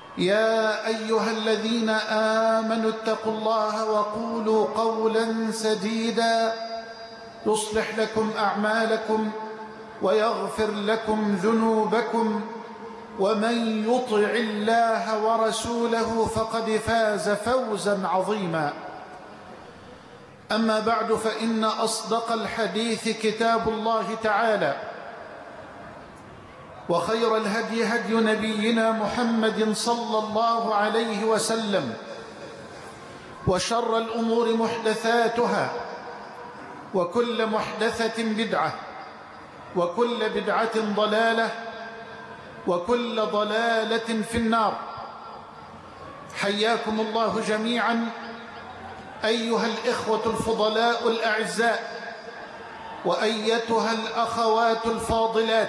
يا أيها الذين آمنوا اتقوا الله وقولوا قولا سديدا يصلح لكم أعمالكم ويغفر لكم ذنوبكم ومن يطع الله ورسوله فقد فاز فوزا عظيما. أما بعد، فإن أصدق الحديث كتاب الله تعالى، وخير الهدي هدي نبينا محمد صلى الله عليه وسلم، وشر الأمور محدثاتها، وكل محدثة بدعة، وكل بدعة ضلالة، وكل ضلالة في النار. حياكم الله جميعا أيها الإخوة الفضلاء الأعزاء، وأيتها الأخوات الفاضلات،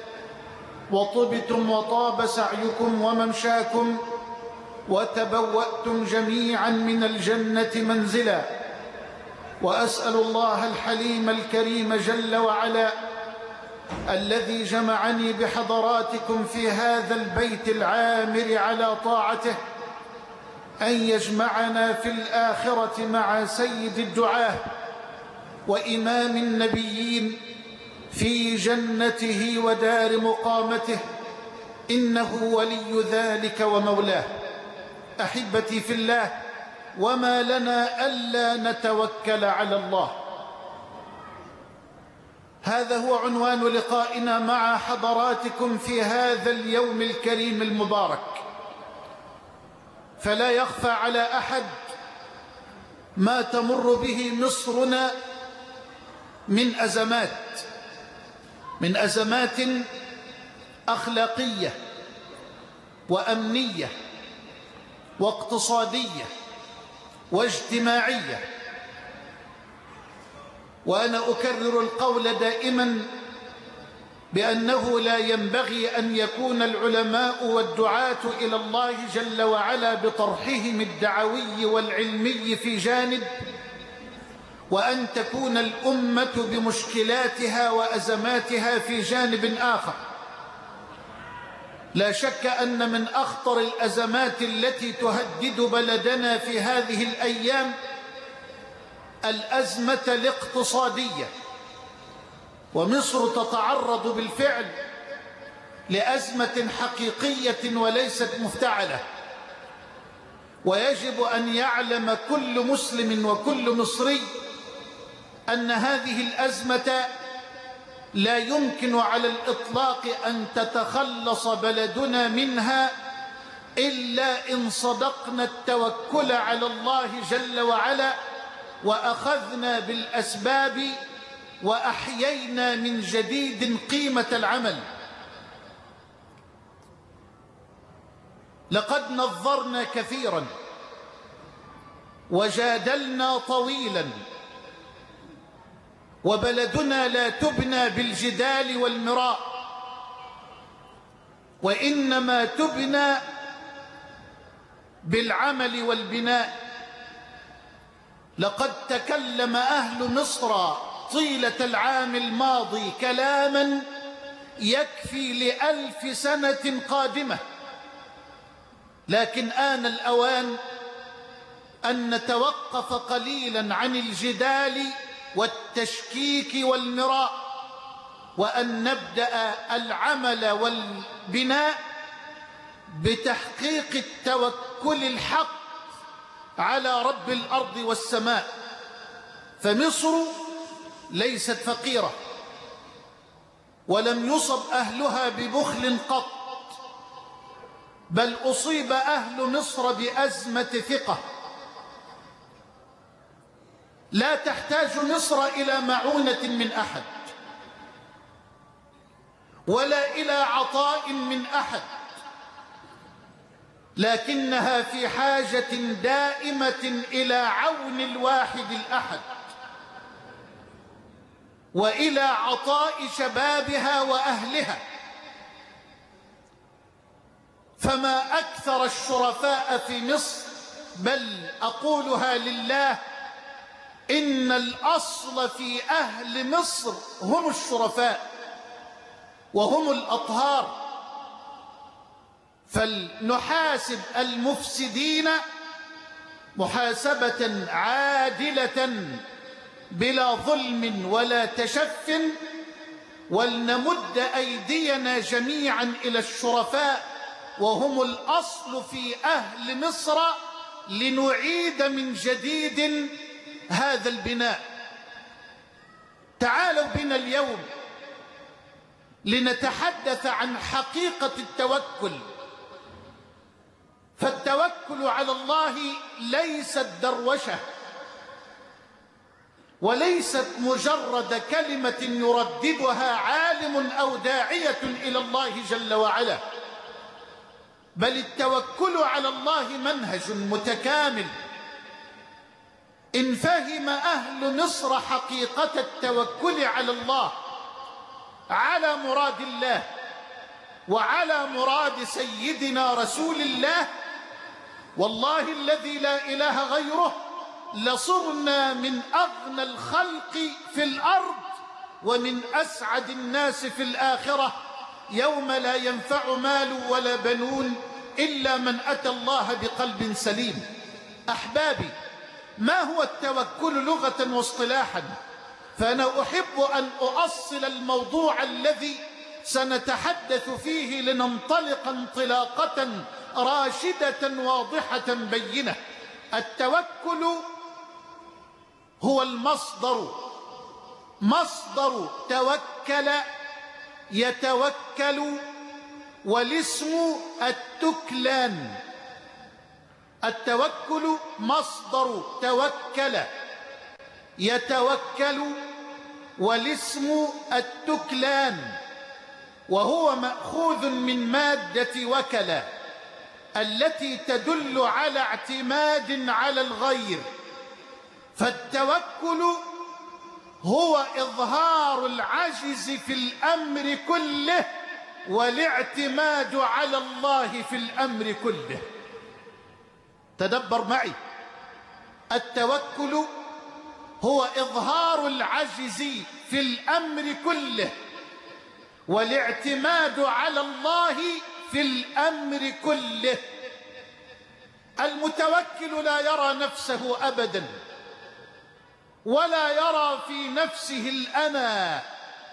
وطبتم وطاب سعيكم وممشاكم، وتبوأتم جميعا من الجنة منزلا. وأسأل الله الحليم الكريم جل وعلا الذي جمعني بحضراتكم في هذا البيت العامر على طاعته أن يجمعنا في الآخرة مع سيد الدعاة وإمام النبيين في جنته ودار مقامته، إنه ولي ذلك ومولاه. أحبتي في الله، وما لنا ألا نتوكل على الله؟ هذا هو عنوان لقائنا مع حضراتكم في هذا اليوم الكريم المبارك. فلا يخفى على أحد ما تمر به مصرنا من أزمات أخلاقية وأمنية واقتصادية واجتماعية. وأنا أكرر القول دائما بأنه لا ينبغي أن يكون العلماء والدعاة إلى الله جل وعلا بطرحهم الدعوي والعلمي في جانب، وأن تكون الأمة بمشكلاتها وأزماتها في جانب آخر. لا شك أن من أخطر الأزمات التي تهدد بلدنا في هذه الأيام الأزمة الاقتصادية، ومصر تتعرض بالفعل لأزمة حقيقية وليست مفتعلة. ويجب أن يعلم كل مسلم وكل مصري أن هذه الأزمة لا يمكن على الإطلاق أن تتخلص بلدنا منها إلا إن صدقنا التوكل على الله جل وعلا، وأخذنا بالأسباب، وأحيينا من جديد قيمة العمل. لقد نظرنا كثيرا وجادلنا طويلا، وبلدنا لا تبنى بالجدال والمراء، وإنما تبنى بالعمل والبناء. لقد تكلم أهل مصر طيلة العام الماضي كلاما يكفي ل1000 سنة قادمة، لكن آن الأوان أن نتوقف قليلا عن الجدال والتشكيك والمراء، وأن نبدأ العمل والبناء بتحقيق التوكل الحق على رب الأرض والسماء. فمصر ليست فقيرة، ولم يصب أهلها ببخل قط، بل أصيب أهل مصر بأزمة ثقة. لا تحتاج مصر إلى معونة من أحد، ولا إلى عطاء من أحد، لكنها في حاجة دائمة إلى عون الواحد الأحد، وإلى عطاء شبابها وأهلها. فما أكثر الشرفاء في مصر، بل أقولها لله، إن الأصل في أهل مصر هم الشرفاء وهم الأطهار. فلنحاسب المفسدين محاسبة عادلة بلا ظلم ولا تشف، ولنمد أيدينا جميعا إلى الشرفاء وهم الأصل في أهل مصر لنعيد من جديد هذا البناء. تعالوا بنا اليوم لنتحدث عن حقيقة التوكل. فالتوكل على الله ليست دروشة، وليست مجرد كلمة يرددها عالم أو داعية إلى الله جل وعلا، بل التوكل على الله منهج متكامل. إن فهم أهل مصر حقيقة التوكل على الله، على مراد الله وعلى مراد سيدنا رسول الله، والله الذي لا إله غيره، لصرنا من أغنى الخلق في الأرض ومن أسعد الناس في الآخرة، يوم لا ينفع مال ولا بنون إلا من أتى الله بقلب سليم. أحبابي، ما هو التوكل لغة واصطلاحا؟ فأنا أحب أن أؤصل الموضوع الذي سنتحدث فيه لننطلق انطلاقة راشدة واضحة بينة. التوكل هو المصدر، مصدر توكل يتوكل، والاسم التكلان. التوكل مصدر توكل يتوكل، والاسم التكلان، وهو مأخوذ من مادة وكل التي تدل على اعتماد على الغير. فالتوكل هو إظهار العجز في الأمر كله والاعتماد على الله في الأمر كله. تدبر معي، التوكل هو إظهار العجز في الأمر كله والاعتماد على الله في الأمر كله. المتوكل لا يرى نفسه أبدا، ولا يرى في نفسه الأنا،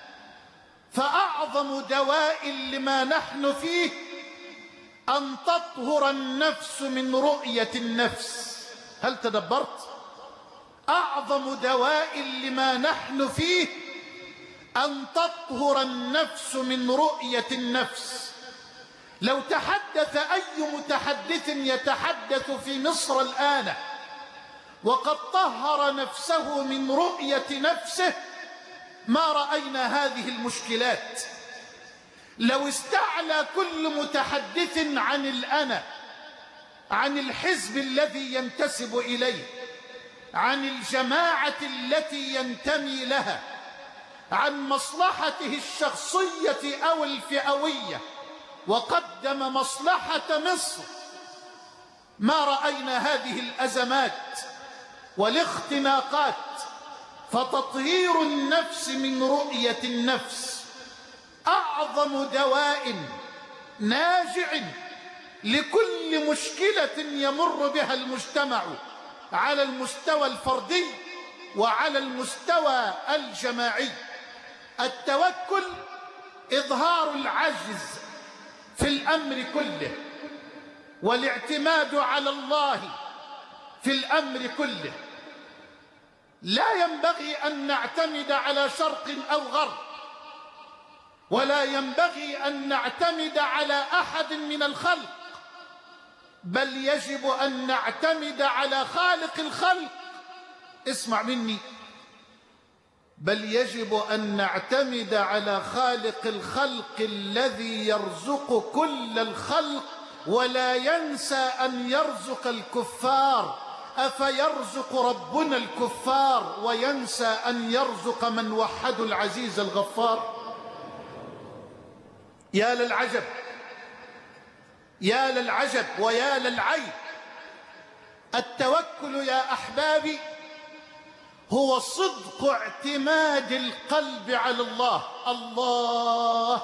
فأعظم دواء لما نحن فيه أن تطهر النفس من رؤية النفس. هل تدبرت؟ أعظم دواء لما نحن فيه أن تطهر النفس من رؤية النفس. لو تحدث أي متحدث يتحدث في مصر الآن وقد طهر نفسه من رؤية نفسه، ما رأينا هذه المشكلات. لو استعلى كل متحدث عن الأنا، عن الحزب الذي ينتسب إليه، عن الجماعة التي ينتمي لها، عن مصلحته الشخصية أو الفئوية، وقدم مصلحة مصر، ما رأينا هذه الأزمات والاختناقات. فتطهير النفس من رؤية النفس أعظم دواء ناجع لكل مشكلة يمر بها المجتمع على المستوى الفردي وعلى المستوى الجماعي. التوكل إظهار العجز في الأمر كله والاعتماد على الله في الأمر كله. لا ينبغي أن نعتمد على شرق أو غرب، ولا ينبغي أن نعتمد على أحد من الخلق، بل يجب أن نعتمد على خالق الخلق. اسمع مني، بل يجب أن نعتمد على خالق الخلق الذي يرزق كل الخلق ولا ينسى أن يرزق الكفار. أفيرزق ربنا الكفار وينسى أن يرزق من وحدوا العزيز الغفار؟ يا للعجب، يا للعجب ويا للعيب. التوكل يا أحبابي هو صدق اعتماد القلب على الله. الله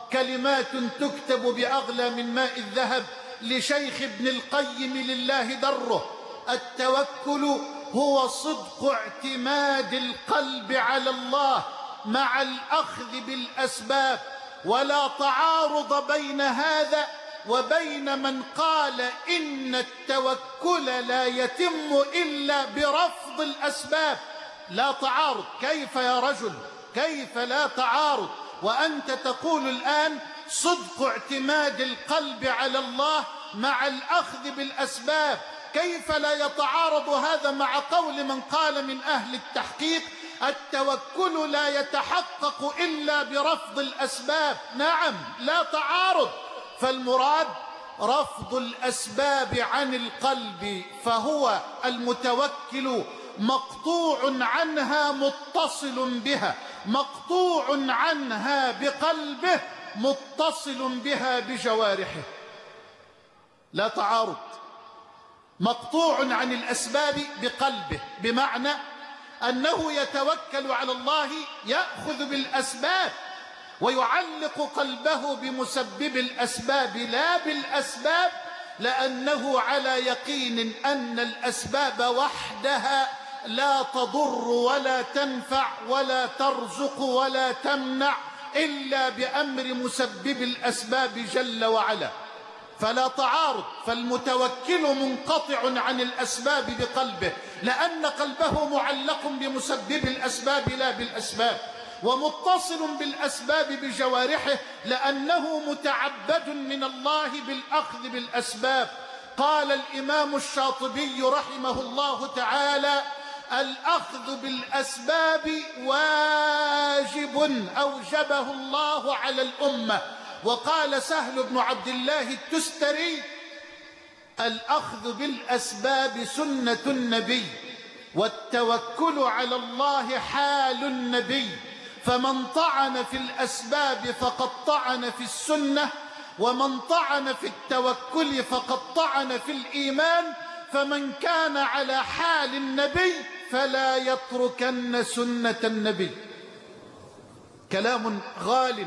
كلمات تكتب بأغلى من ماء الذهب لشيخ ابن القيم لله دره: التوكل هو صدق اعتماد القلب على الله مع الأخذ بالأسباب، ولا تعارض بين هذا وبين من قال إن التوكل لا يتم إلا برفض الأسباب. لا تعارض. كيف يا رجل؟ كيف لا تعارض وأنت تقول الآن صدق اعتماد القلب على الله مع الأخذ بالأسباب؟ كيف لا يتعارض هذا مع قول من قال من أهل التحقيق التوكل لا يتحقق إلا برفض الأسباب؟ نعم، لا تعارض. فالمراد رفض الأسباب عن القلب، فهو المتوكل مقطوع عنها متصل بها، مقطوع عنها بقلبه متصل بها بجوارحه. لا تعارض. مقطوع عن الأسباب بقلبه، بمعنى أنه يتوكل على الله، يأخذ بالأسباب ويعلق قلبه بمسبب الأسباب لا بالأسباب، لأنه على يقين أن الأسباب وحدها لا تضر ولا تنفع ولا ترزق ولا تمنع إلا بأمر مسبب الأسباب جل وعلا. فلا تعارض. فالمتوكل منقطع عن الأسباب بقلبه لأن قلبه معلق بمسبب الأسباب لا بالأسباب، ومتصل بالأسباب بجوارحه لأنه متعبد من الله بالأخذ بالأسباب. قال الإمام الشاطبي رحمه الله تعالى: الأخذ بالأسباب واجب أوجبه الله على الأمة. وقال سهل بن عبد الله التستري: الأخذ بالأسباب سنة النبي، والتوكل على الله حال النبي، فمن طعن في الأسباب فقد طعن في السنة، ومن طعن في التوكل فقد طعن في الإيمان، فمن كان على حال النبي فلا يتركن سنة النبي. كلام غال.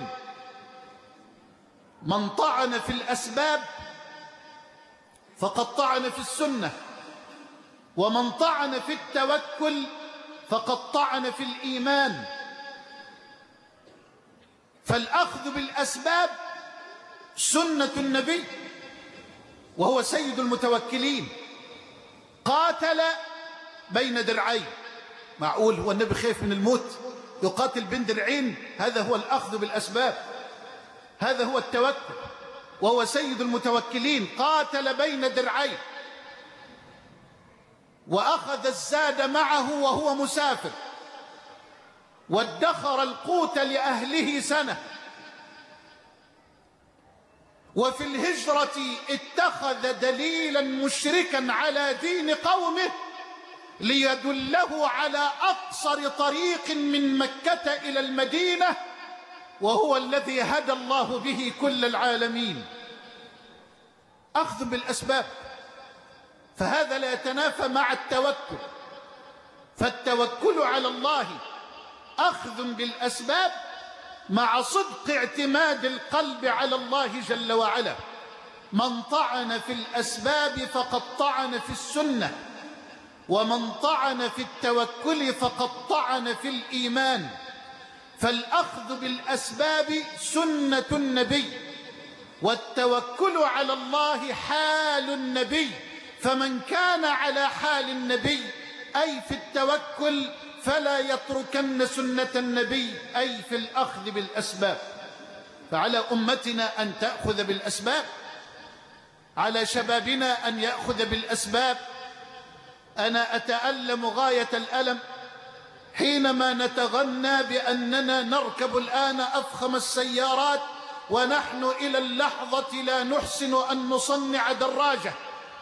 من طعن في الأسباب فقد طعن في السنة، ومن طعن في التوكل فقد طعن في الإيمان. فالأخذ بالأسباب سنة النبي وهو سيد المتوكلين. قاتل بين درعين. معقول هو النبي خايف من الموت يقاتل بين درعين؟ هذا هو الأخذ بالأسباب، هذا هو التوكل، وهو سيد المتوكلين. قاتل بين درعين وأخذ الزاد معه وهو مسافر، وادخر القوت لأهله سنة، وفي الهجرة اتخذ دليلا مشركا على دين قومه ليدله على أقصر طريق من مكة إلى المدينة، وهو الذي هدى الله به كل العالمين. أخذ بالأسباب، فهذا لا يتنافى مع التوكل. فالتوكل على الله أخذ بالأسباب مع صدق اعتماد القلب على الله جل وعلا. من طعن في الأسباب فقد طعن في السنة، ومن طعن في التوكل فقد طعن في الإيمان. فالأخذ بالأسباب سنة النبي، والتوكل على الله حال النبي، فمن كان على حال النبي أي في التوكل فلا يتركن سنة النبي أي في الأخذ بالأسباب. فعلى أمتنا أن تأخذ بالأسباب، على شبابنا أن يأخذ بالأسباب. أنا أتألم غاية الألم حينما نتغنى بأننا نركب الآن أفخم السيارات ونحن إلى اللحظة لا نحسن أن نصنع دراجة.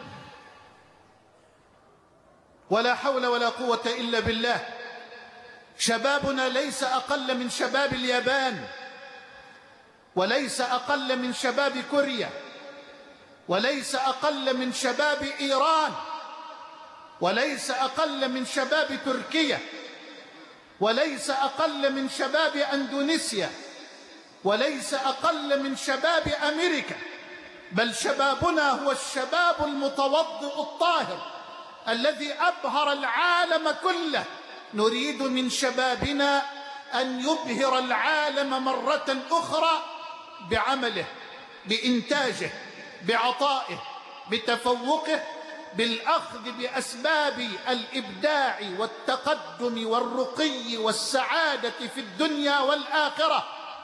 ولا حول ولا قوة إلا بالله. شبابنا ليس أقل من شباب اليابان، وليس أقل من شباب كوريا، وليس أقل من شباب إيران، وليس أقل من شباب تركيا، وليس أقل من شباب أندونيسيا، وليس أقل من شباب أمريكا، بل شبابنا هو الشباب المتوضئ الطاهر الذي أبهر العالم كله. نريد من شبابنا أن يبهر العالم مرة أخرى بعمله، بإنتاجه، بعطائه، بتفوقه، بالأخذ بأسباب الإبداع والتقدم والرقي والسعادة في الدنيا والآخرة.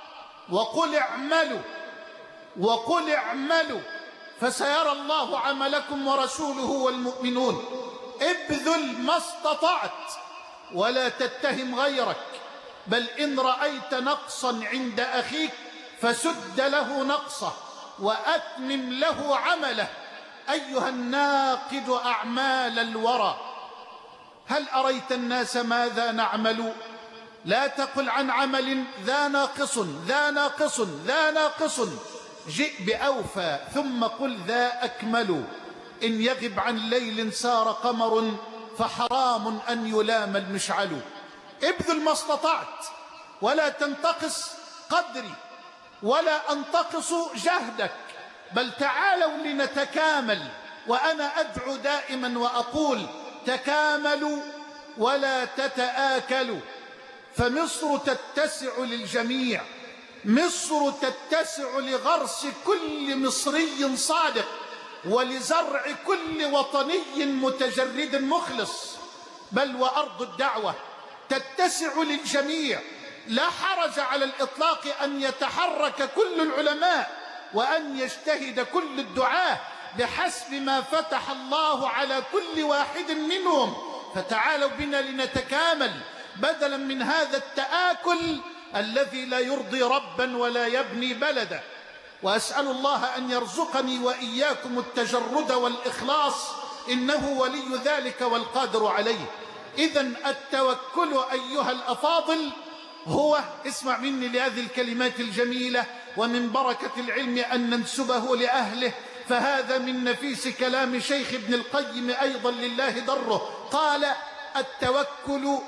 وقل اعملوا فسيرى الله عملكم ورسوله والمؤمنون. ابذل ما استطعت ولا تتهم غيرك، بل إن رأيت نقصا عند أخيك فسد له نقصه وأتمم له عمله. أيها الناقد أعمال الورى، هل أريت الناس ماذا نعمل؟ لا تقل عن عمل ذا ناقص ذا ناقص ذا ناقص، جئ بأوفى ثم قل ذا أكمل. إن يغب عن ليل سار قمر فحرام أن يلام المشعل. ابذل ما استطعت ولا تنتقص قدري ولا أنتقص جهدك، بل تعالوا لنتكامل. وأنا أدعو دائما وأقول تكاملوا ولا تتآكلوا، فمصر تتسع للجميع. مصر تتسع لغرس كل مصري صادق ولزرع كل وطني متجرد مخلص، بل وأرض الدعوة تتسع للجميع. لا حرج على الإطلاق أن يتحرك كل العلماء وأن يجتهد كل الدعاة بحسب ما فتح الله على كل واحد منهم. فتعالوا بنا لنتكامل بدلا من هذا التآكل الذي لا يرضي ربا ولا يبني بلدا. وأسأل الله أن يرزقني وإياكم التجرد والإخلاص، إنه ولي ذلك والقادر عليه. إذن التوكل أيها الأفاضل هو، اسمع مني لهذه الكلمات الجميلة، ومن بركة العلم أن ننسبه لأهله، فهذا من نفيس كلام شيخ ابن القيم أيضا لله ضره. قال: التوكل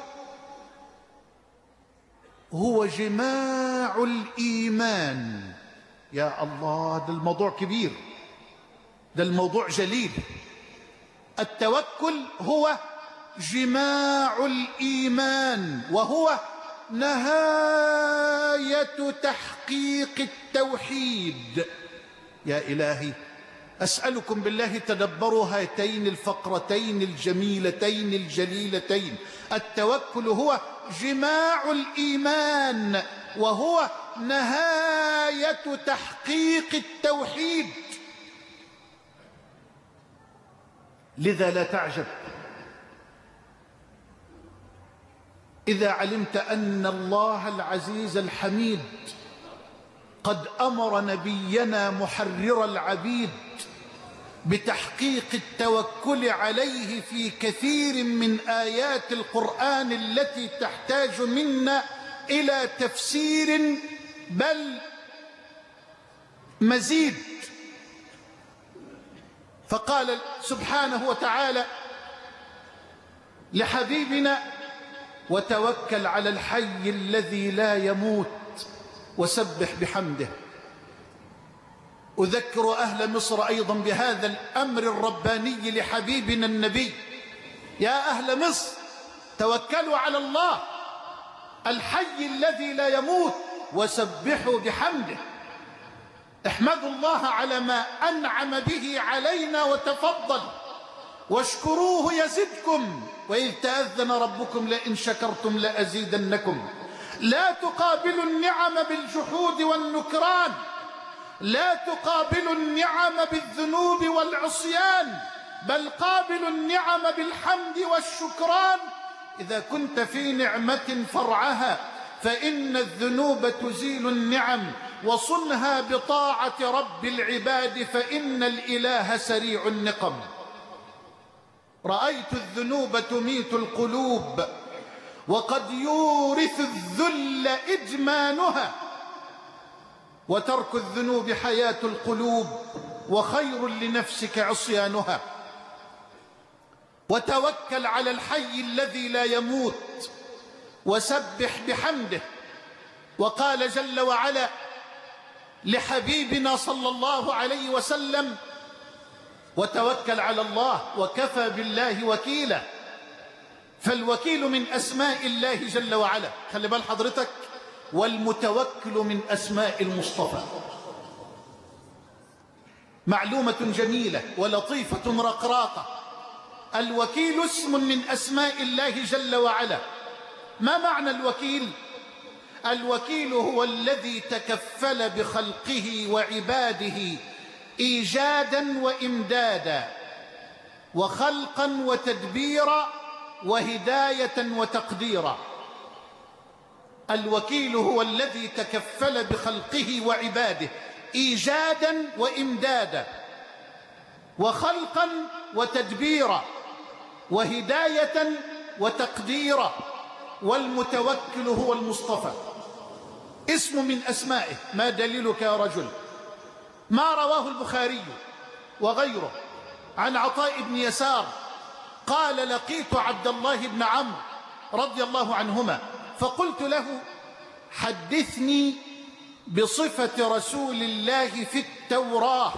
هو جماع الإيمان. يا الله، ده الموضوع كبير، ده الموضوع جليل. التوكل هو جماع الإيمان، وهو نهاية تحقيق التوحيد. يا إلهي، أسألكم بالله تدبروا هاتين الفقرتين الجميلتين الجليلتين. التوكل هو جماع الإيمان، وهو نهاية تحقيق التوحيد. لذا لا تعجب إذا علمت أن الله العزيز الحميد قد أمر نبينا محرر العبيد بتحقيق التوكل عليه في كثير من آيات القرآن التي تحتاج منا إلى تفسير بل مزيد. فقال سبحانه وتعالى لحبيبنا: وتوكل على الحي الذي لا يموت وسبح بحمده. أذكر أهل مصر أيضا بهذا الأمر الرباني لحبيبنا النبي: يا أهل مصر، توكلوا على الله الحي الذي لا يموت وسبحوا بحمده. احمدوا الله على ما أنعم به علينا وتفضل، واشكروه يزدكم، وإذ تأذن ربكم لئن شكرتم لأزيدنكم. لا تقابلوا النعم بالجحود والنكران، لا تقابلوا النعم بالذنوب والعصيان، بل قابلوا النعم بالحمد والشكران. إذا كنت في نعمة فرعها، فإن الذنوب تزيل النعم، وصنها بطاعة رب العباد، فإن الإله سريع النقم. رأيت الذنوب تميت القلوب، وقد يورث الذل إدمانها، وترك الذنوب حياة القلوب، وخير لنفسك عصيانها. وتوكل على الحي الذي لا يموت وسبح بحمده. وقال جل وعلا: لحبيبنا صلى الله عليه وسلم: وتوكل على الله وكفى بالله وكيلا. فالوكيل من أسماء الله جل وعلا. خلي بال حضرتك، والمتوكل من أسماء المصطفى. معلومة جميلة ولطيفة رقراقة: الوكيل اسم من أسماء الله جل وعلا. ما معنى الوكيل؟ الوكيل هو الذي تكفل بخلقه وعباده إيجادا وإمدادا، وخلقا وتدبيرا، وهداية وتقديرا. الوكيل هو الذي تكفل بخلقه وعباده إيجادا وإمدادا، وخلقا وتدبيرا، وهداية وتقديرا. والمتوكل هو المصطفى، اسم من أسمائه. ما دليلك يا رجل؟ ما رواه البخاري وغيره عن عطاء بن يسار قال: لقيت عبد الله بن عمرو رضي الله عنهما فقلت له: حدثني بصفة رسول الله في التوراة.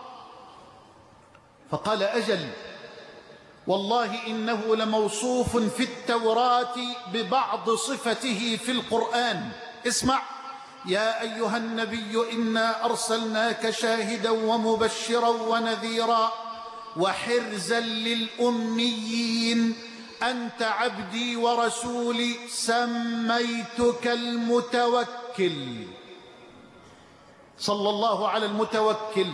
فقال: أجل، والله إنه لموصوف في التوراة ببعض صفته في القرآن. اسمع: يا أيها النبي إنا أرسلناك شاهدا ومبشرا ونذيرا وحرزا للأميين أنت عبدي ورسولي سميتك المتوكل. صلى الله على المتوكل.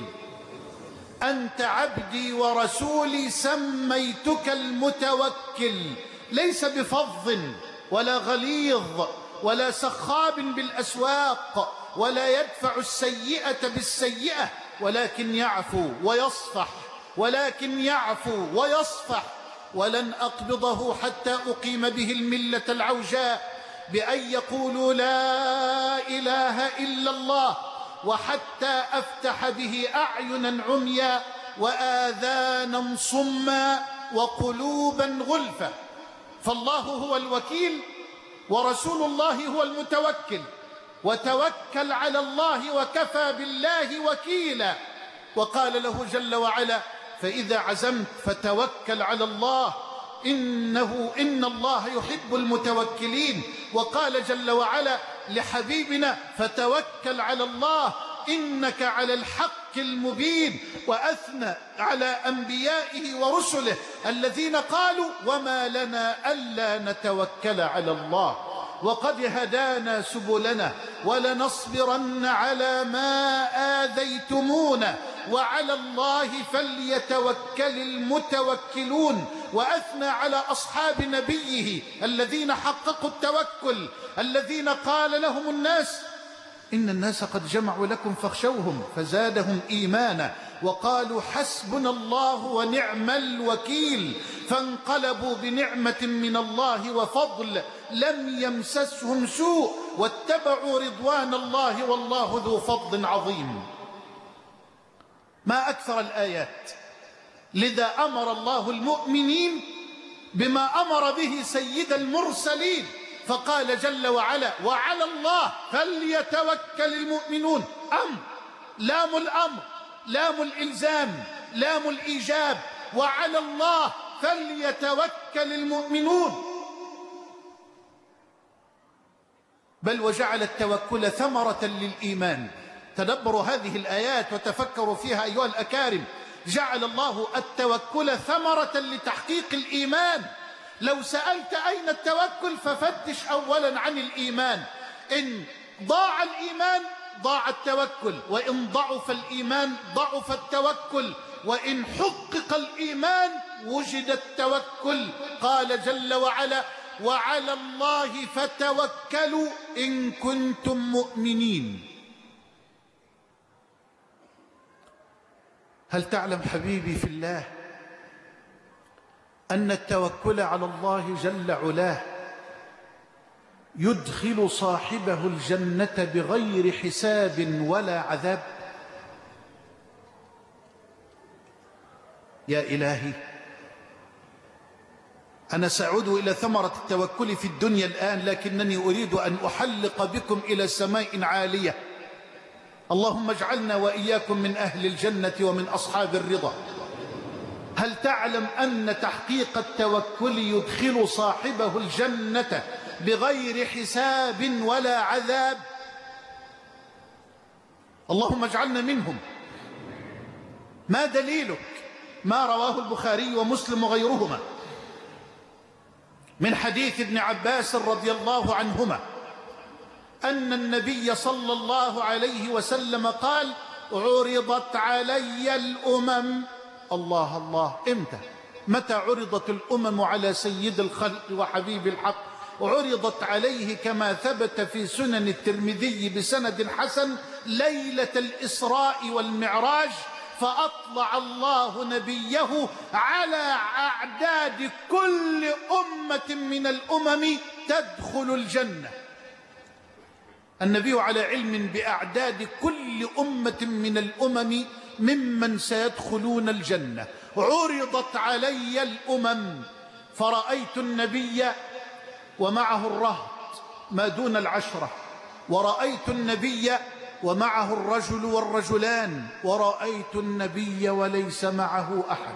أنت عبدي ورسولي سميتك المتوكل. ليس بفظ ولا غليظ ولا سخاب بالأسواق ولا يدفع السيئة بالسيئة، ولكن يعفو ويصفح، ولكن يعفو ويصفح. ولن أقبضه حتى أقيم به الملة العوجاء بأن يقولوا لا إله إلا الله، وحتى أفتح به أعينا عميا وآذانا صما وقلوبا غلفا. فالله هو الوكيل ورسول الله هو المتوكل. وتوكل على الله وكفى بالله وكيلا. وقال له جل وعلا: فإذا عزمت فتوكل على الله إن الله يحب المتوكلين. وقال جل وعلا لحبيبنا: فتوكل على الله إنك على الحق المبين. وأثنى على أنبيائه ورسله الذين قالوا: وما لنا ألا نتوكل على الله وقد هدانا سبلنا ولنصبرن على ما آذيتمونا وعلى الله فليتوكل المتوكلون. وأثنى على أصحاب نبيه الذين حققوا التوكل، الذين قال لهم الناس: إن الناس قد جمعوا لكم فاخشوهم فزادهم إيمانا وقالوا حسبنا الله ونعم الوكيل. فانقلبوا بنعمة من الله وفضل لم يمسسهم سوء واتبعوا رضوان الله والله ذو فضل عظيم. ما أكثر الآيات. لذا أمر الله المؤمنين بما أمر به سيد المرسلين، فقال جل وعلا: وعلى الله فليتوكل المؤمنون. لام الأمر، لام الإلزام، لام الإيجاب. وعلى الله فليتوكل المؤمنون. بل وجعل التوكل ثمرة للإيمان. تدبروا هذه الآيات وتفكروا فيها أيها الأكارم. جعل الله التوكل ثمرة لتحقيق الإيمان. لو سألت أين التوكل ففتش أولا عن الإيمان. إن ضاع الإيمان ضاع التوكل، وإن ضعف الإيمان ضعف التوكل، وإن حقق الإيمان وجد التوكل. قال جل وعلا: وعلى الله فتوكلوا إن كنتم مؤمنين. هل تعلم حبيبي في الله أن التوكل على الله جل علاه يدخل صاحبه الجنة بغير حساب ولا عذاب؟ يا إلهي، أنا سأعود إلى ثمرة التوكل في الدنيا الآن، لكنني أريد أن أحلق بكم إلى سماء عالية. اللهم اجعلنا وإياكم من أهل الجنة ومن أصحاب الرضا. هل تعلم أن تحقيق التوكل يدخل صاحبه الجنة بغير حساب ولا عذاب؟ اللهم اجعلنا منهم. ما دليلك؟ ما رواه البخاري ومسلم وغيرهما من حديث ابن عباس رضي الله عنهما أن النبي صلى الله عليه وسلم قال: عرضت علي الأمم. الله الله، إمتى؟ متى عرضت الأمم على سيد الخلق وحبيب الحق؟ عرضت عليه كما ثبت في سنن الترمذي بسند حسن ليلة الإسراء والمعراج، فأطلع الله نبيه على أعداد كل أمة من الأمم تدخل الجنة. النبي على علم بأعداد كل أمة من الأمم ممن سيدخلون الجنة. عرضت علي الأمم فرأيت النبي ومعه الرهط ما دون العشرة، ورأيت النبي ومعه الرجل والرجلان، ورأيت النبي وليس معه أحد.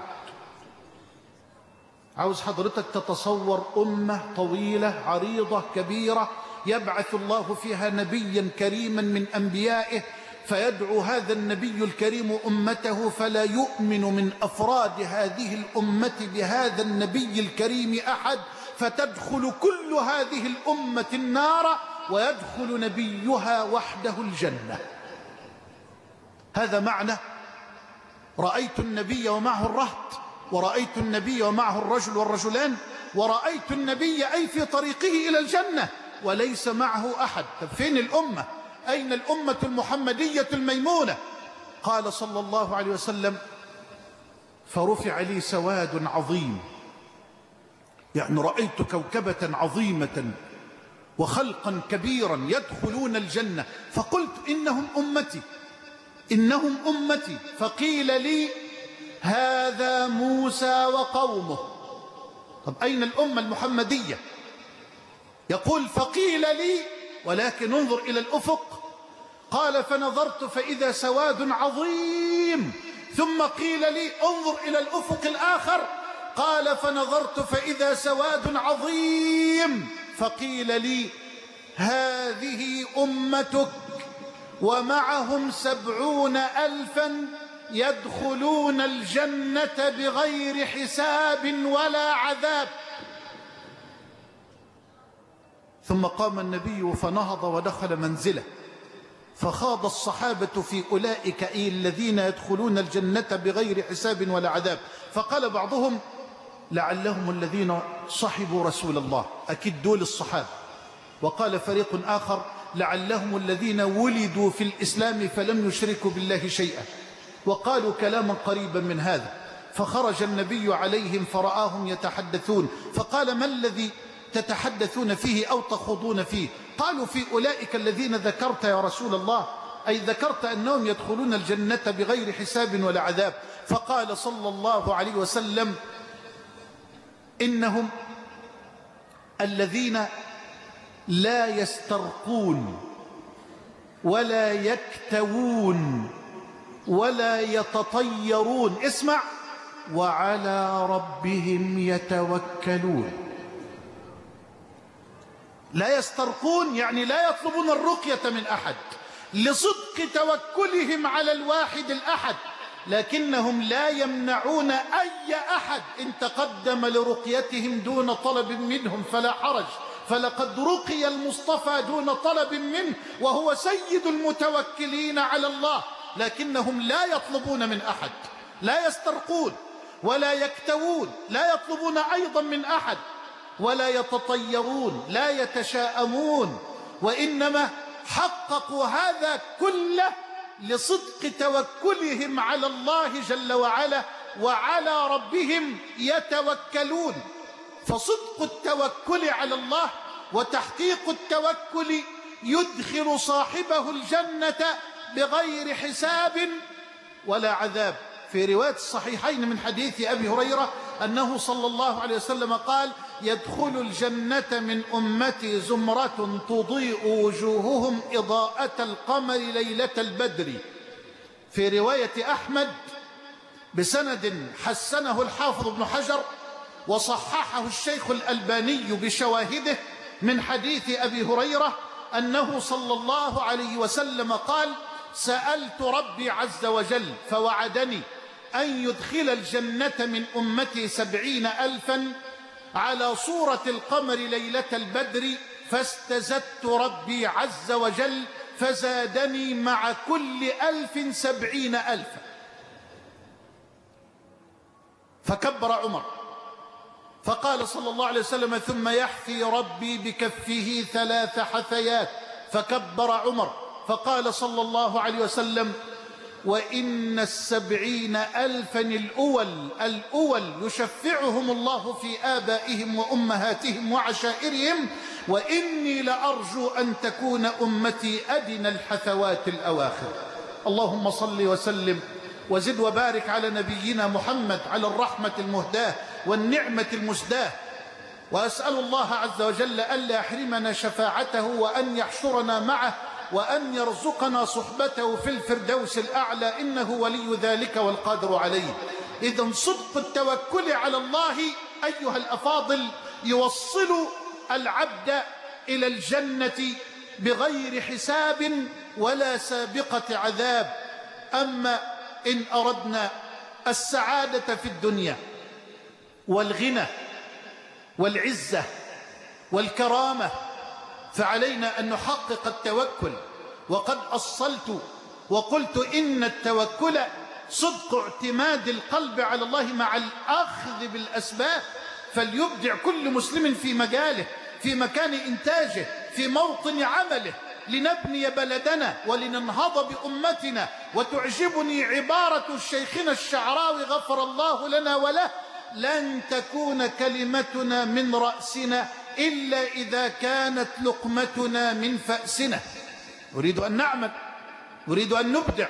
عاوز حضرتك تتصور أمة طويلة عريضة كبيرة يبعث الله فيها نبيا كريما من أنبيائه، فيدعو هذا النبي الكريم أمته فلا يؤمن من أفراد هذه الأمة بهذا النبي الكريم أحد، فتدخل كل هذه الأمة النار ويدخل نبيها وحده الجنة. هذا معنى رأيت النبي ومعه الرهط، ورأيت النبي ومعه الرجل والرجلان، ورأيت النبي أي في طريقه إلى الجنة وليس معه أحد. طب فين الأمة؟ أين الأمة المحمدية الميمونة؟ قال صلى الله عليه وسلم: فرفع لي سواد عظيم، يعني رأيت كوكبة عظيمة وخلقا كبيرا يدخلون الجنة، فقلت إنهم أمتي إنهم أمتي، فقيل لي: هذا موسى وقومه. طب أين الأمة المحمدية؟ يقول: فقيل لي ولكن انظر إلى الأفق. قال: فنظرت فإذا سواد عظيم، ثم قيل لي: انظر إلى الأفق الآخر. قال: فنظرت فإذا سواد عظيم، فقيل لي: هذه أمتك ومعهم 70,000 يدخلون الجنة بغير حساب ولا عذاب. ثم قام النبي فنهض ودخل منزله، فخاض الصحابة في أولئك أي الذين يدخلون الجنة بغير حساب ولا عذاب، فقال بعضهم: لعلهم الذين صحبوا رسول الله، أكيد دول الصحابة. وقال فريق آخر: لعلهم الذين ولدوا في الإسلام فلم يشركوا بالله شيئا. وقالوا كلاما قريبا من هذا. فخرج النبي عليهم فرآهم يتحدثون، فقال: ما الذي تتحدثون فيه أو تخوضون فيه؟ قالوا: في أولئك الذين ذكرت يا رسول الله، أي ذكرت أنهم يدخلون الجنة بغير حساب ولا عذاب. فقال صلى الله عليه وسلم: إنهم الذين لا يسترقون ولا يكتوون ولا يتطيرون، اسمع، وعلى ربهم يتوكلون. لا يسترقون يعني لا يطلبون الرقية من أحد لصدق توكلهم على الواحد الأحد، لكنهم لا يمنعون أي أحد إن تقدم لرقيتهم دون طلب منهم فلا حرج، فلقد رقي المصطفى دون طلب منه وهو سيد المتوكلين على الله، لكنهم لا يطلبون من أحد، لا يسترقون ولا يكتوون، لا يطلبون أيضا من أحد، ولا يتطيرون، لا يتشاءمون، وإنما حققوا هذا كله لصدق توكلهم على الله جل وعلا، وعلى ربهم يتوكلون. فصدق التوكل على الله وتحقيق التوكل يدخل صاحبه الجنة بغير حساب ولا عذاب. في رواية الصحيحين من حديث أبي هريرة أنه صلى الله عليه وسلم قال: يدخل الجنة من أمتي زمرة تضيء وجوههم إضاءة القمر ليلة البدر. في رواية أحمد بسند حسنه الحافظ ابن حجر وصححه الشيخ الألباني بشواهده من حديث أبي هريرة أنه صلى الله عليه وسلم قال: سألت ربي عز وجل فوعدني أن يدخل الجنة من أمتي 70,000 على صورة القمر ليلة البدر، فاستزدت ربي عز وجل فزادني مع كل 1000 70,000. فكبر عمر فقال صلى الله عليه وسلم: ثم يحفي ربي بكفه 3 حثيات. فكبر عمر فقال صلى الله عليه وسلم: وإن 70,000 الأول يشفعهم الله في آبائهم وأمهاتهم وعشائرهم، وإني لأرجو أن تكون أمتي أدنى الحثوات الأواخر. اللهم صل وسلم وزد وبارك على نبينا محمد، على الرحمة المهداة والنعمة المسداة. وأسأل الله عز وجل ألا يحرمنا شفاعته، وأن يحشرنا معه، وأن يرزقنا صحبته في الفردوس الأعلى، إنه ولي ذلك والقادر عليه. إذن صدق التوكل على الله أيها الأفاضل يوصل العبد إلى الجنة بغير حساب ولا سابقة عذاب. أما إن أردنا السعادة في الدنيا والغنى والعزة والكرامة فعلينا أن نحقق التوكل. وقد أصلت وقلت إن التوكل صدق اعتماد القلب على الله مع الأخذ بالأسباب. فليبدع كل مسلم في مجاله، في مكان إنتاجه، في موطن عمله، لنبني بلدنا ولننهض بأمتنا. وتعجبني عبارة شيخنا الشعراوي غفر الله لنا وله: لن تكون كلمتنا من رأسنا إلا إذا كانت لقمتنا من فأسنا. نريد أن نعمل، نريد أن نبدع،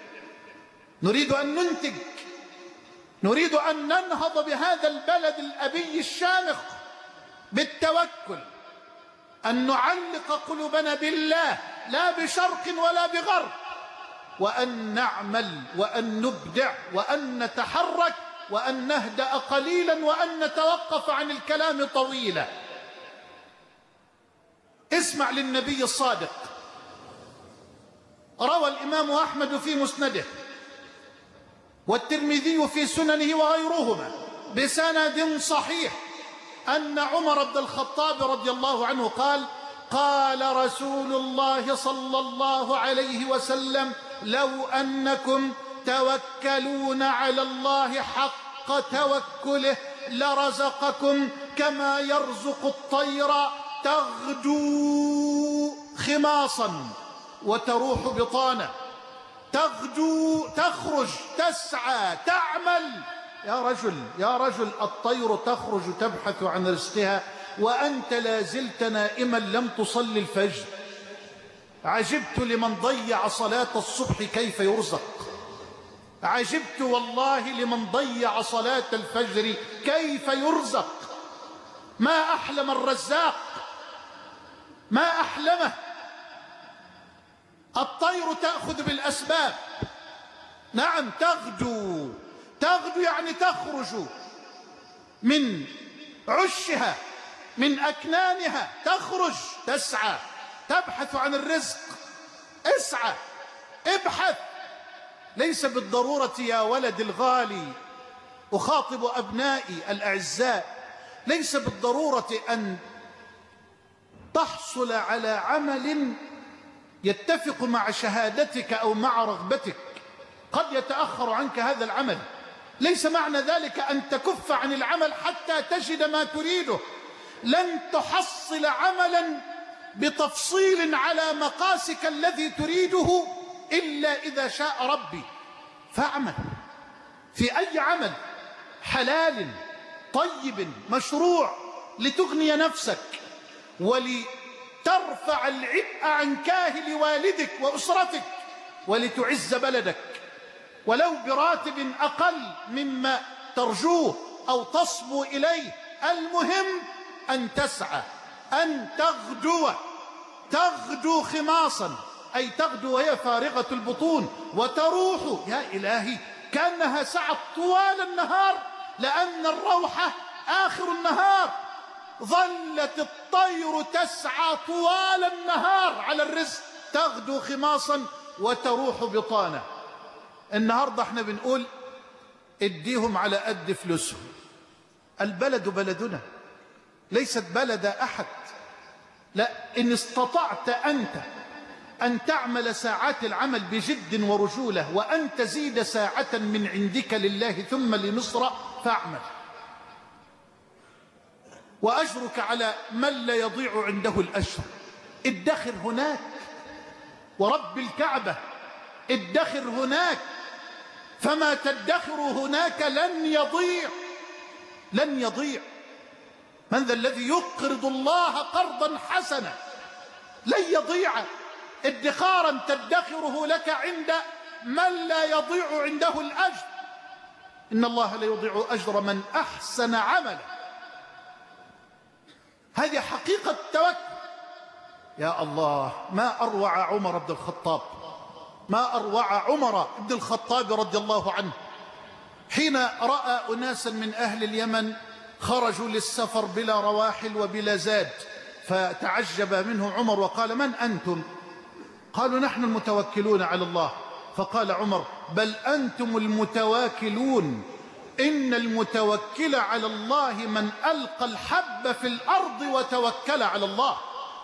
نريد أن ننتج، نريد أن ننهض بهذا البلد الأبي الشامخ بالتوكل، أن نعلق قلوبنا بالله لا بشرق ولا بغرب، وأن نعمل وأن نبدع وأن نتحرك وأن نهدأ قليلا وأن نتوقف عن الكلام طويلا. اسمع للنبي الصادق. روى الإمام أحمد في مسنده والترمذي في سننه وغيرهما بسند صحيح أن عمر بن الخطاب رضي الله عنه قال: قال رسول الله صلى الله عليه وسلم: لو أنكم توكلون على الله حق توكله لرزقكم كما يرزق الطير تغدو خماصا وتروح بطانا. تغدو، تخرج، تسعى، تعمل. يا رجل الطير تخرج تبحث عن رزقها وأنت لا زلت نائما لم تصلي الفجر. عجبت لمن ضيع صلاة الصبح كيف يرزق. عجبت والله لمن ضيع صلاة الفجر كيف يرزق. ما أحلم الرزاق، ما أحلمه. الطير تأخذ بالأسباب، نعم. تغدو يعني تخرج من عشها، من أكنانها، تخرج تسعى، تبحث عن الرزق. اسعى، ابحث. ليس بالضرورة يا ولد الغالي، أخاطب أبنائي الأعزاء، ليس بالضرورة أن تحصل على عمل يتفق مع شهادتك أو مع رغبتك. قد يتأخر عنك هذا العمل، ليس معنى ذلك أن تكف عن العمل حتى تجد ما تريده. لن تحصل عملا بتفصيل على مقاسك الذي تريده إلا إذا شاء ربي. فاعمل في أي عمل حلال طيب مشروع لتغني نفسك ولترفع العبء عن كاهل والدك وأسرتك ولتعز بلدك، ولو براتب أقل مما ترجوه أو تصبو إليه. المهم أن تسعى، أن تغدو خماصا، أي تغدو وهي فارغة البطون، وتروح. يا إلهي، كأنها سعت طوال النهار، لأن الروحة آخر النهار. ظلت الطير تسعى طوال النهار على الرزق، تغدو خماصا وتروح بطانة. النهاردة احنا بنقول اديهم على قد فلوسهم. البلد بلدنا، ليست بلد أحد. لا، إن استطعت أنت أن تعمل ساعات العمل بجد ورجولة، وأن تزيد ساعة من عندك لله ثم لمصر، فاعمل، وأجرك على من لا يضيع عنده الأجر. ادخر هناك، ورب الكعبة ادخر هناك، فما تدخر هناك لن يضيع. من ذا الذي يقرض الله قرضا حسنا؟ لن يضيع. ادخارا تدخره لك عند من لا يضيع عنده الأجر. إن الله لا يضيع أجر من أحسن عملا. هذه حقيقة التوكل. يا الله، ما أروع عمر بن الخطاب، ما أروع عمر بن الخطاب رضي الله عنه، حين رأى أناسا من أهل اليمن خرجوا للسفر بلا رواحل وبلا زاد، فتعجب منه عمر وقال: من أنتم؟ قالوا: نحن المتوكلون على الله. فقال عمر: بل أنتم المتواكلون، إن المتوكل على الله من ألقى الحب في الأرض وتوكل على الله.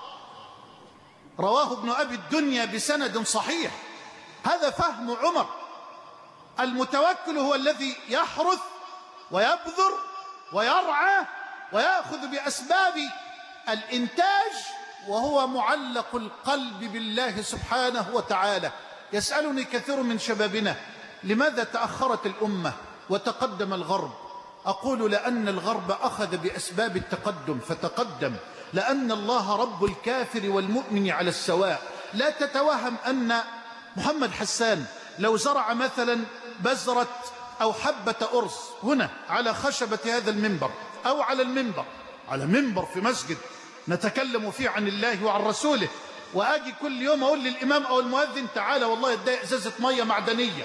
رواه ابن أبي الدنيا بسند صحيح. هذا فهم عمر. المتوكل هو الذي يحرث ويبذر ويرعى ويأخذ بأسباب الإنتاج، وهو معلق القلب بالله سبحانه وتعالى. يسألني كثير من شبابنا: لماذا تأخرت الأمة وتقدم الغرب؟ أقول: لأن الغرب أخذ بأسباب التقدم فتقدم، لأن الله رب الكافر والمؤمن على السواء. لا تتوهم أن محمد حسان لو زرع مثلا بذرة أو حبة أرز هنا على خشبة هذا المنبر، أو على منبر في مسجد نتكلم فيه عن الله وعن رسوله، وأجي كل يوم أقول للإمام أو المؤذن: تعالى والله ادي إزازة مية معدنية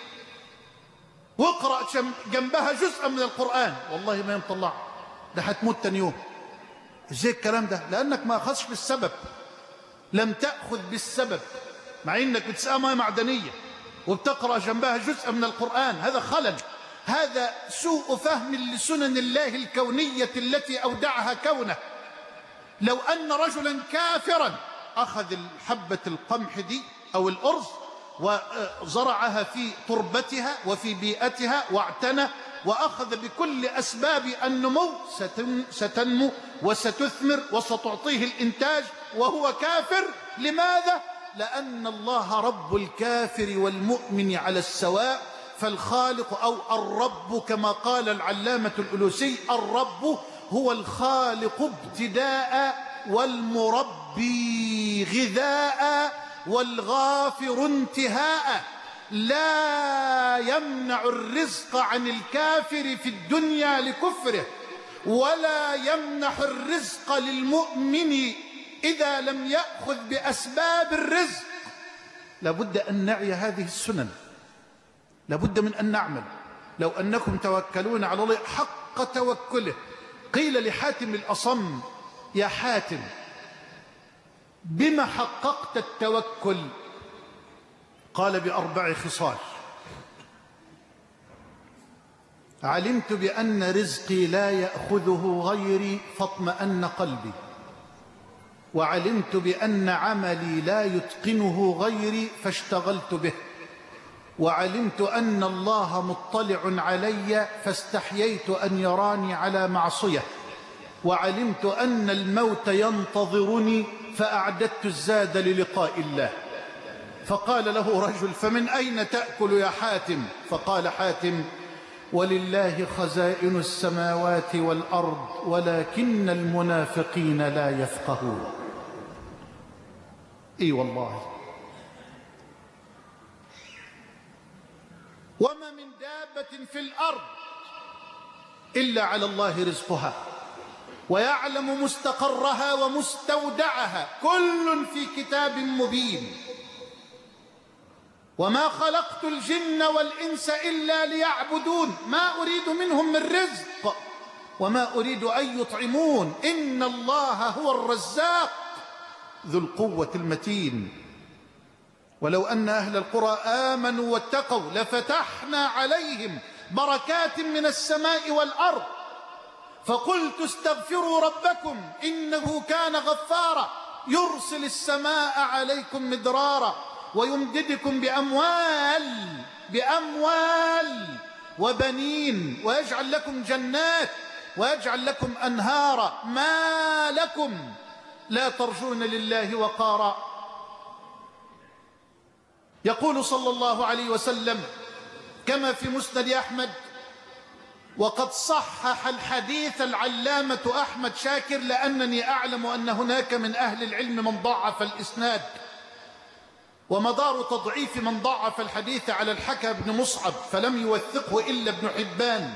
واقرأ جنبها جزءا من القرآن، والله ما يطلع، ده هتموت تاني يوم. ازاي الكلام ده؟ لأنك ما أخذش بالسبب، لم تأخذ بالسبب، مع إنك بتسقى مية معدنية وبتقرأ جنبها جزء من القرآن. هذا خلل، هذا سوء فهم لسنن الله الكونية التي أودعها كونه. لو أن رجلا كافرا أخذ الحبة القمح دي أو الأرز وزرعها في تربتها وفي بيئتها واعتنى وأخذ بكل أسباب النمو، ستنمو وستثمر وستعطيه الإنتاج وهو كافر. لماذا؟ لأن الله رب الكافر والمؤمن على السواء. فالخالق أو الرب كما قال العلامة الألوسي: الرب هو الخالق ابتداء، والمربي غذاء، والغافر انتهاء. لا يمنع الرزق عن الكافر في الدنيا لكفره، ولا يمنح الرزق للمؤمن إذا لم يأخذ بأسباب الرزق. لابد أن نعي هذه السنن، لابد من أن نعمل. لو أنكم توكلون على الله حق توكله. قيل لحاتم الأصم: يا حاتم، بما حققت التوكل؟ قال: ب4 خصال: علمت بأن رزقي لا يأخذه غيري فاطمأن قلبي، وعلمت بأن عملي لا يتقنه غيري فاشتغلت به، وعلمت أن الله مطلع علي فاستحييت أن يراني على معصية، وعلمت أن الموت ينتظرني فأعددت الزاد للقاء الله. فقال له رجل: فمن أين تأكل يا حاتم؟ فقال حاتم: ولله خزائن السماوات والأرض ولكن المنافقين لا يفقهون. إي والله. وما من دابة في الأرض إلا على الله رزقها. ويعلم مستقرها ومستودعها، كل في كتاب مبين. وما خلقت الجن والإنس إلا ليعبدون ما أريد منهم من رزق وما أريد أن يطعمون إن الله هو الرزاق ذو القوة المتين. ولو أن أهل القرى آمنوا واتقوا لفتحنا عليهم بركات من السماء والأرض، فقلت استغفروا ربكم إنه كان غفارا يرسل السماء عليكم مدرارا ويمددكم بأموال وبنين ويجعل لكم جنات ويجعل لكم أنهارا ما لكم لا ترجون لله وقارا. يقول صلى الله عليه وسلم كما في مسند أحمد، وقد صحح الحديث العلامة أحمد شاكر لأنني أعلم أن هناك من أهل العلم من ضعف الإسناد، ومدار تضعيف من ضعف الحديث على الحكم بن مصعب فلم يوثقه إلا ابن حبان.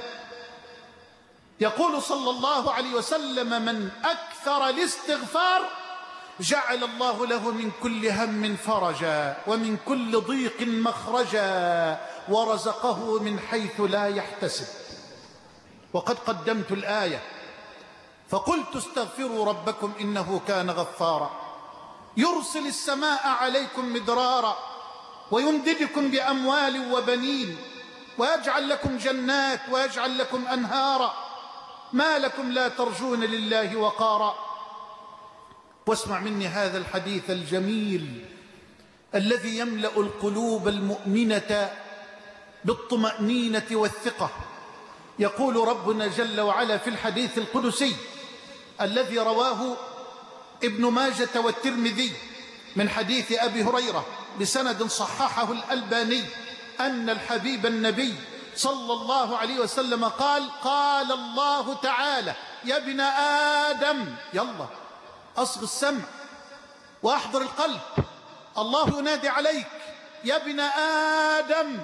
يقول صلى الله عليه وسلم من أكثر الاستغفار جعل الله له من كل هم فرجا ومن كل ضيق مخرجا ورزقه من حيث لا يحتسب. وقد قدمت الآية فقلت استغفروا ربكم إنه كان غفارا يرسل السماء عليكم مدرارا ويمددكم بأموال وبنين ويجعل لكم جنات ويجعل لكم أنهارا ما لكم لا ترجون لله وقارا. واسمع مني هذا الحديث الجميل الذي يملأ القلوب المؤمنة بالطمأنينة والثقة. يقول ربنا جل وعلا في الحديث القدسي الذي رواه ابن ماجة والترمذي من حديث أبي هريرة بسند صححه الألباني أن الحبيب النبي صلى الله عليه وسلم قال قال الله تعالى يا ابن آدم، يلا أصغ السمع وأحضر القلب، الله ينادي عليك يا ابن آدم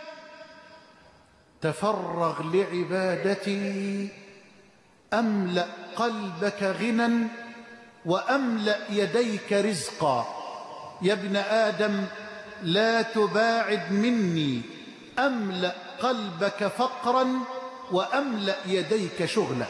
تفرغ لعبادتي أملأ قلبك غنى وأملأ يديك رزقا. يا ابن آدم لا تباعد مني أملأ قلبك فقرا وأملأ يديك شغلا.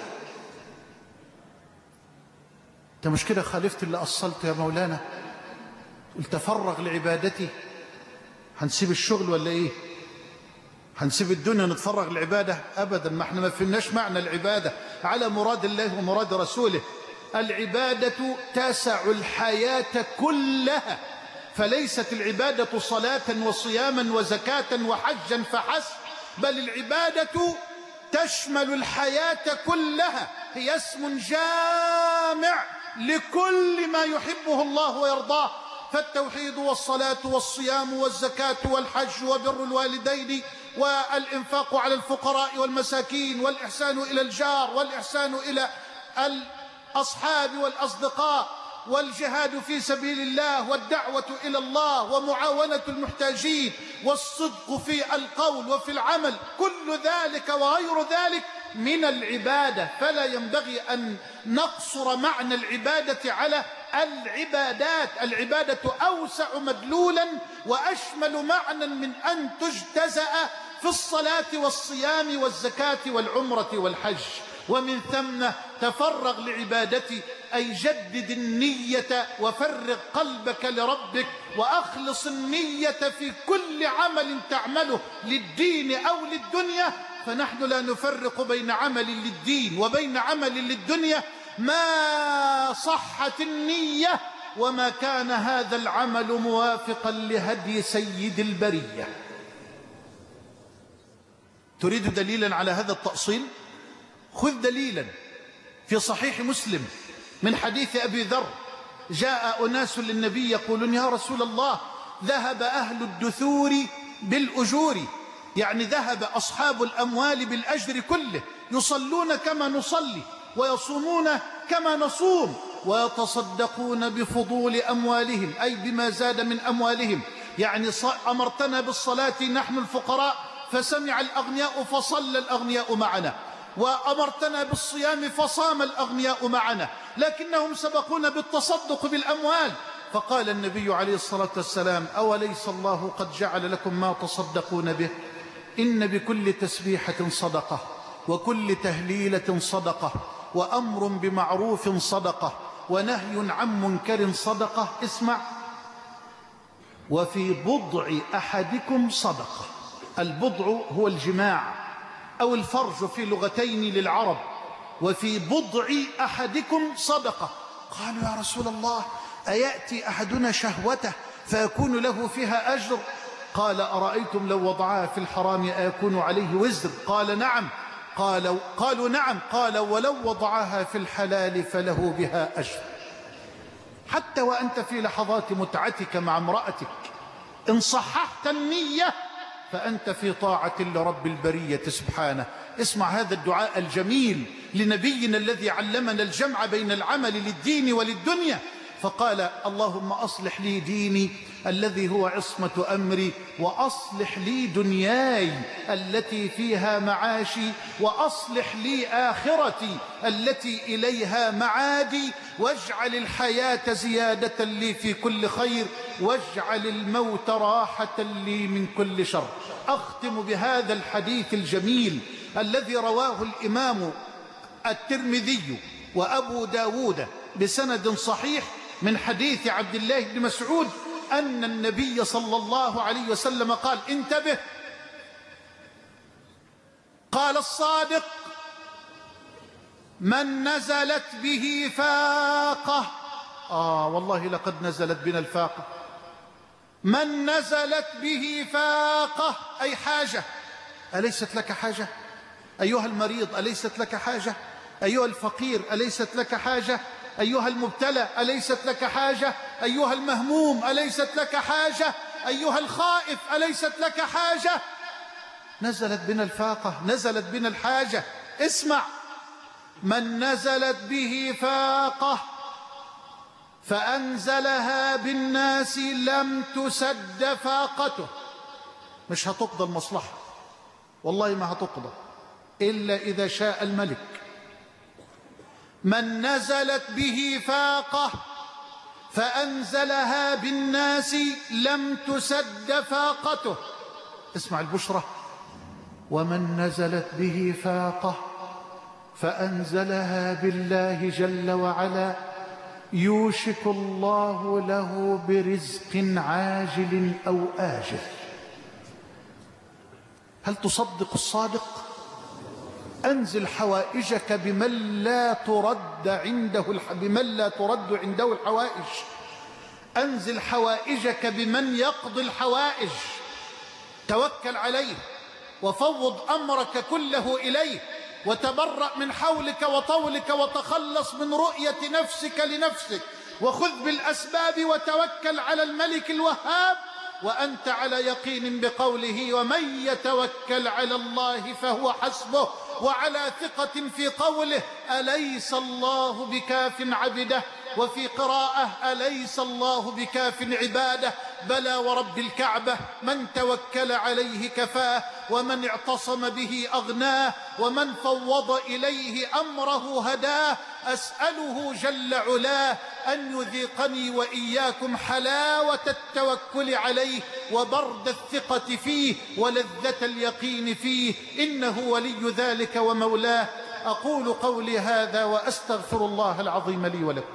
انت مش كده خالفت اللي أصلت يا مولانا؟ قلت تفرغ لعبادتي، هنسيب الشغل ولا ايه؟ هنسيب الدنيا نتفرغ للعبادة؟ أبدا، ما احنا ما فهمناش معنى العبادة على مراد الله ومراد رسوله. العبادة تسع الحياة كلها، فليست العبادة صلاة وصياما وزكاة وحجا فحسب، بل العبادة تشمل الحياة كلها، هي اسم جامع لكل ما يحبه الله ويرضاه. فالتوحيد والصلاة والصيام والزكاة والحج وبر الوالدين والإنفاق على الفقراء والمساكين والإحسان إلى الجار والإحسان إلى الأصحاب والأصدقاء والجهاد في سبيل الله والدعوة إلى الله ومعاونة المحتاجين والصدق في القول وفي العمل، كل ذلك وغير ذلك من العبادة. فلا ينبغي أن نقصر معنى العبادة على العبادات. العبادة أوسع مدلولا وأشمل معنى من أن تجتزأ في الصلاة والصيام والزكاة والعمرة والحج. ومن ثم تفرغ لعبادتي أي جدد النية وفرغ قلبك لربك وأخلص النية في كل عمل تعمله للدين أو للدنيا، فنحن لا نفرق بين عمل للدين وبين عمل للدنيا ما صحت النية وما كان هذا العمل موافقا لهدي سيد البرية. تريد دليلا على هذا التأصيل؟ خذ دليلا في صحيح مسلم من حديث أبي ذر. جاء أناس للنبي يقولون يا رسول الله ذهب أهل الدثور بالأجور، يعني ذهب أصحاب الأموال بالأجر كله، يصلون كما نصلي ويصومون كما نصوم ويتصدقون بفضول أموالهم أي بما زاد من أموالهم، يعني أمرتنا بالصلاة نحن الفقراء فسمع الأغنياء فصلى الأغنياء معنا، وأمرتنا بالصيام فصام الأغنياء معنا، لكنهم سبقونا بالتصدق بالأموال. فقال النبي عليه الصلاة والسلام: أوليس الله قد جعل لكم ما تصدقون به؟ إن بكل تسبيحة صدقة، وكل تهليلة صدقة، وأمر بمعروف صدقة، ونهي عن منكر صدقة. اسمع: وفي بضع أحدكم صدقة. البضع هو الجماع أو الفرج في لغتين للعرب. وفي بضع أحدكم صدقة. قالوا: يا رسول الله، أيأتي أحدنا شهوته فيكون له فيها أجر؟ قال: أرأيتم لو وضعها في الحرام أيكون عليه وزر؟ قال: نعم. قالوا: نعم. قال: ولو وضعها في الحلال فله بها أجر. حتى وأنت في لحظات متعتك مع امرأتك، إن صححت النية فأنت في طاعة لرب البرية سبحانه. اسمع هذا الدعاء الجميل لنبينا الذي علمنا الجمع بين العمل للدين وللدنيا. فقال: اللهم أصلح لي ديني الذي هو عصمة أمري، وأصلح لي دنياي التي فيها معاشي، وأصلح لي آخرتي التي إليها معادي، واجعل الحياة زيادة لي في كل خير، واجعل الموت راحة لي من كل شر. أختم بهذا الحديث الجميل الذي رواه الإمام الترمذي وأبو داود بسند صحيح من حديث عبد الله بن مسعود أن النبي صلى الله عليه وسلم قال: انتبه، قال الصادق: من نزلت به فاقة. والله لقد نزلت بنا الفاقة. من نزلت به فاقة أي حاجة. أليست لك حاجة؟ أيها المريض أليست لك حاجة؟ أيها الفقير أليست لك حاجة؟ أيها المبتلى أليست لك حاجة؟ أيها المهموم أليست لك حاجة؟ أيها الخائف أليست لك حاجة؟ نزلت بنا الفاقة، نزلت بنا الحاجة. اسمع: من نزلت به فاقة فأنزلها بالناس لم تسد فاقته. مش هتقضى المصلحة، والله ما هتقضى إلا إذا شاء الملك. من نزلت به فاقة فأنزلها بالناس لم تسد فاقته. اسمع البشرة: ومن نزلت به فاقة فأنزلها بالله جل وعلا يوشك الله له برزق عاجل أو آجل. هل تصدق الصادق؟ أنزل حوائجك بمن لا ترد عنده الحوائج. أنزل حوائجك بمن يقضي الحوائج. توكل عليه وفوض أمرك كله إليه، وتبرأ من حولك وطولك، وتخلص من رؤية نفسك لنفسك، وخذ بالأسباب وتوكل على الملك الوهاب، وأنت على يقين بقوله: ومن يتوكل على الله فهو حسبه، وعلى ثقة في قوله: أليس الله بكاف عبده. وفي قراءة: أليس الله بكاف عباده. بلى ورب الكعبة، من توكل عليه كفاه، ومن اعتصم به أغناه، ومن فوض إليه أمره هداه. أسأله جل علاه أن يذيقني وإياكم حلاوة التوكل عليه، وبرد الثقة فيه، ولذة اليقين فيه، إنه ولي ذلك ومولاه. أقول قولي هذا وأستغفر الله العظيم لي ولكم.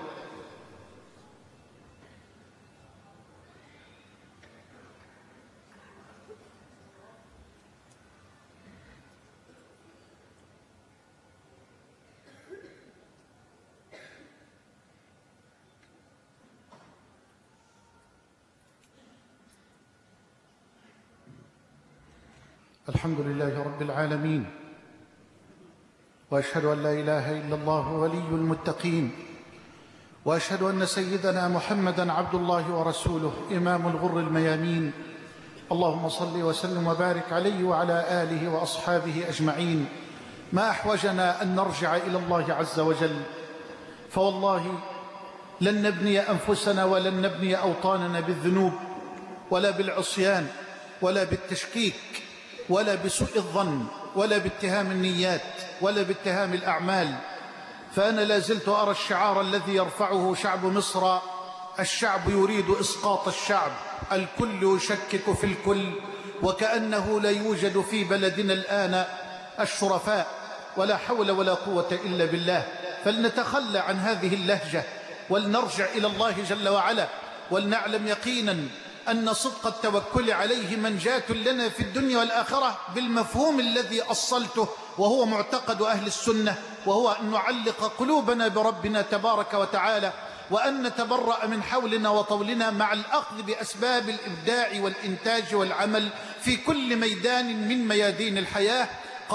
الحمد لله رب العالمين، وأشهد أن لا إله إلا الله ولي المتقين، وأشهد أن سيدنا محمدا عبد الله ورسوله إمام الغر الميامين. اللهم صل وسلم وبارك عليه وعلى آله وأصحابه أجمعين. ما أحوجنا أن نرجع إلى الله عز وجل، فوالله لن نبني أنفسنا ولن نبني أوطاننا بالذنوب، ولا بالعصيان، ولا بالتشكيك، ولا بسوء الظن، ولا باتهام النيات ولا باتهام الأعمال. فأنا لا زلت أرى الشعار الذي يرفعه شعب مصر: الشعب يريد إسقاط الشعب، الكل يشكك في الكل، وكأنه لا يوجد في بلدنا الآن الشرفاء، ولا حول ولا قوة إلا بالله. فلنتخلى عن هذه اللهجة ولنرجع إلى الله جل وعلا، ولنعلم يقينا أن صدق التوكل عليه منجاة لنا في الدنيا والآخرة بالمفهوم الذي أصلته، وهو معتقد أهل السنة، وهو أن نعلق قلوبنا بربنا تبارك وتعالى، وأن نتبرأ من حولنا وطولنا مع الأخذ بأسباب الإبداع والإنتاج والعمل في كل ميدان من ميادين الحياة.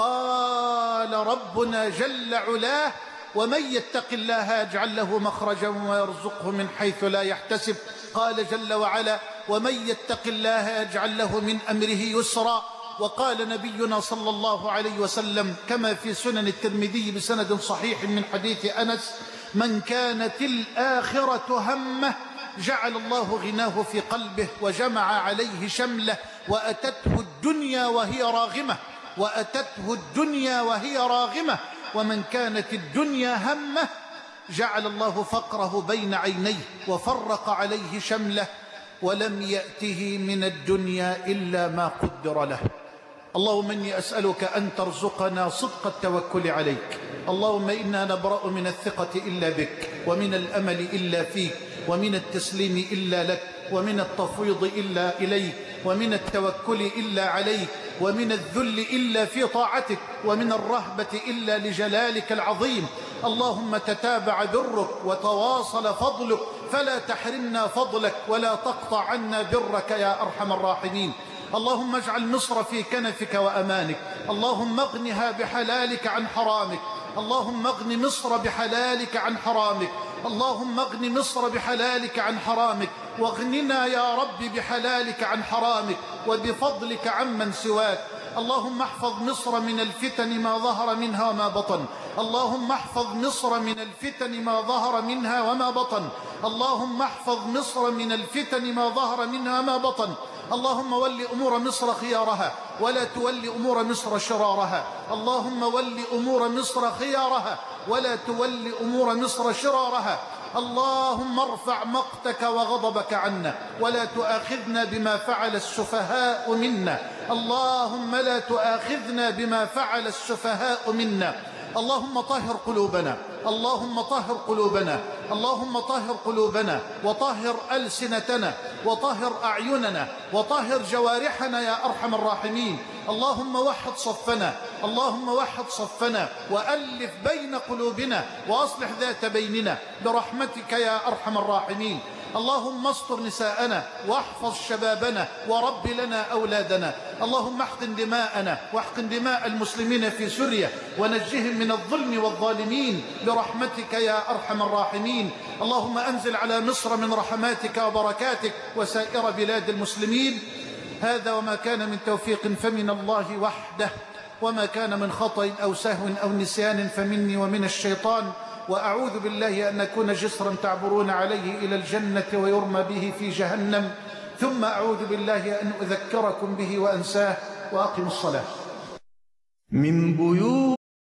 قال ربنا جل علاه: ومن يتق الله يجعل له مخرجا ويرزقه من حيث لا يحتسب. قال جل وعلا: ومن يتق الله يجعل له من أمره يسرا. وقال نبينا صلى الله عليه وسلم كما في سنن الترمذي بسند صحيح من حديث أنس: من كانت الآخرة همه جعل الله غناه في قلبه وجمع عليه شمله وأتته الدنيا وهي راغمة، وأتته الدنيا وهي راغمة. ومن كانت الدنيا همه جعل الله فقره بين عينيه وفرق عليه شمله ولم يأته من الدنيا إلا ما قدر له. اللهم إني أسألك أن ترزقنا صدق التوكل عليك. اللهم إنا نبرأ من الثقة إلا بك، ومن الأمل إلا فيك، ومن التسليم إلا لك، ومن التفويض إلا إليك، ومن التوكل إلا عليك، ومن الذل إلا في طاعتك، ومن الرهبة إلا لجلالك العظيم. اللهم تتابع برك وتواصل فضلك، فلا تحرمنا فضلك ولا تقطع عنا برك يا أرحم الراحمين. اللهم اجعل مصر في كنفك وأمانك. اللهم اغنها بحلالك عن حرامك. اللهم اغن مصر بحلالك عن حرامك. اللهم اغن مصر بحلالك عن حرامك، واغننا يا رب بحلالك عن حرامك وبفضلك عمن سواك. اللهم احفظ مصر من الفتن ما ظهر منها وما بطن. اللهم احفظ مصر من الفتن ما ظهر منها وما بطن. اللهم احفظ مصر من الفتن ما ظهر منها وما بطن. اللهم ول أمور مصر خيارها ولا تول أمور مصر شرارها. اللهم ول أمور مصر خيارها ولا تول أمور مصر شرارها. اللهم ارفع مقتك وغضبك عنا ولا تؤاخذنا بما فعل السفهاء منا. اللهم لا تؤاخذنا بما فعل السفهاء منا. اللهم طهر قلوبنا، اللهم طهر قلوبنا، اللهم طهر قلوبنا، وطهر ألسنتنا، وطهر أعيننا، وطهر جوارحنا يا أرحم الراحمين. اللهم وحد صفنا، اللهم وحد صفنا، وألف بين قلوبنا، وأصلح ذات بيننا برحمتك يا أرحم الراحمين. اللهم استر نساءنا واحفظ شبابنا ورب لنا أولادنا. اللهم احقن دماءنا واحقن دماء المسلمين في سوريا ونجهم من الظلم والظالمين برحمتك يا أرحم الراحمين. اللهم أنزل على مصر من رحماتك وبركاتك وسائر بلاد المسلمين. هذا وما كان من توفيق فمن الله وحده، وما كان من خطأ أو سهو أو نسيان فمني ومن الشيطان. وأعوذ بالله أن أكون جسرا تعبرون عليه إلى الجنة ويرمى به في جهنم، ثم أعوذ بالله أن أذكركم به وأنساه. وأقم الصلاة. من بيوت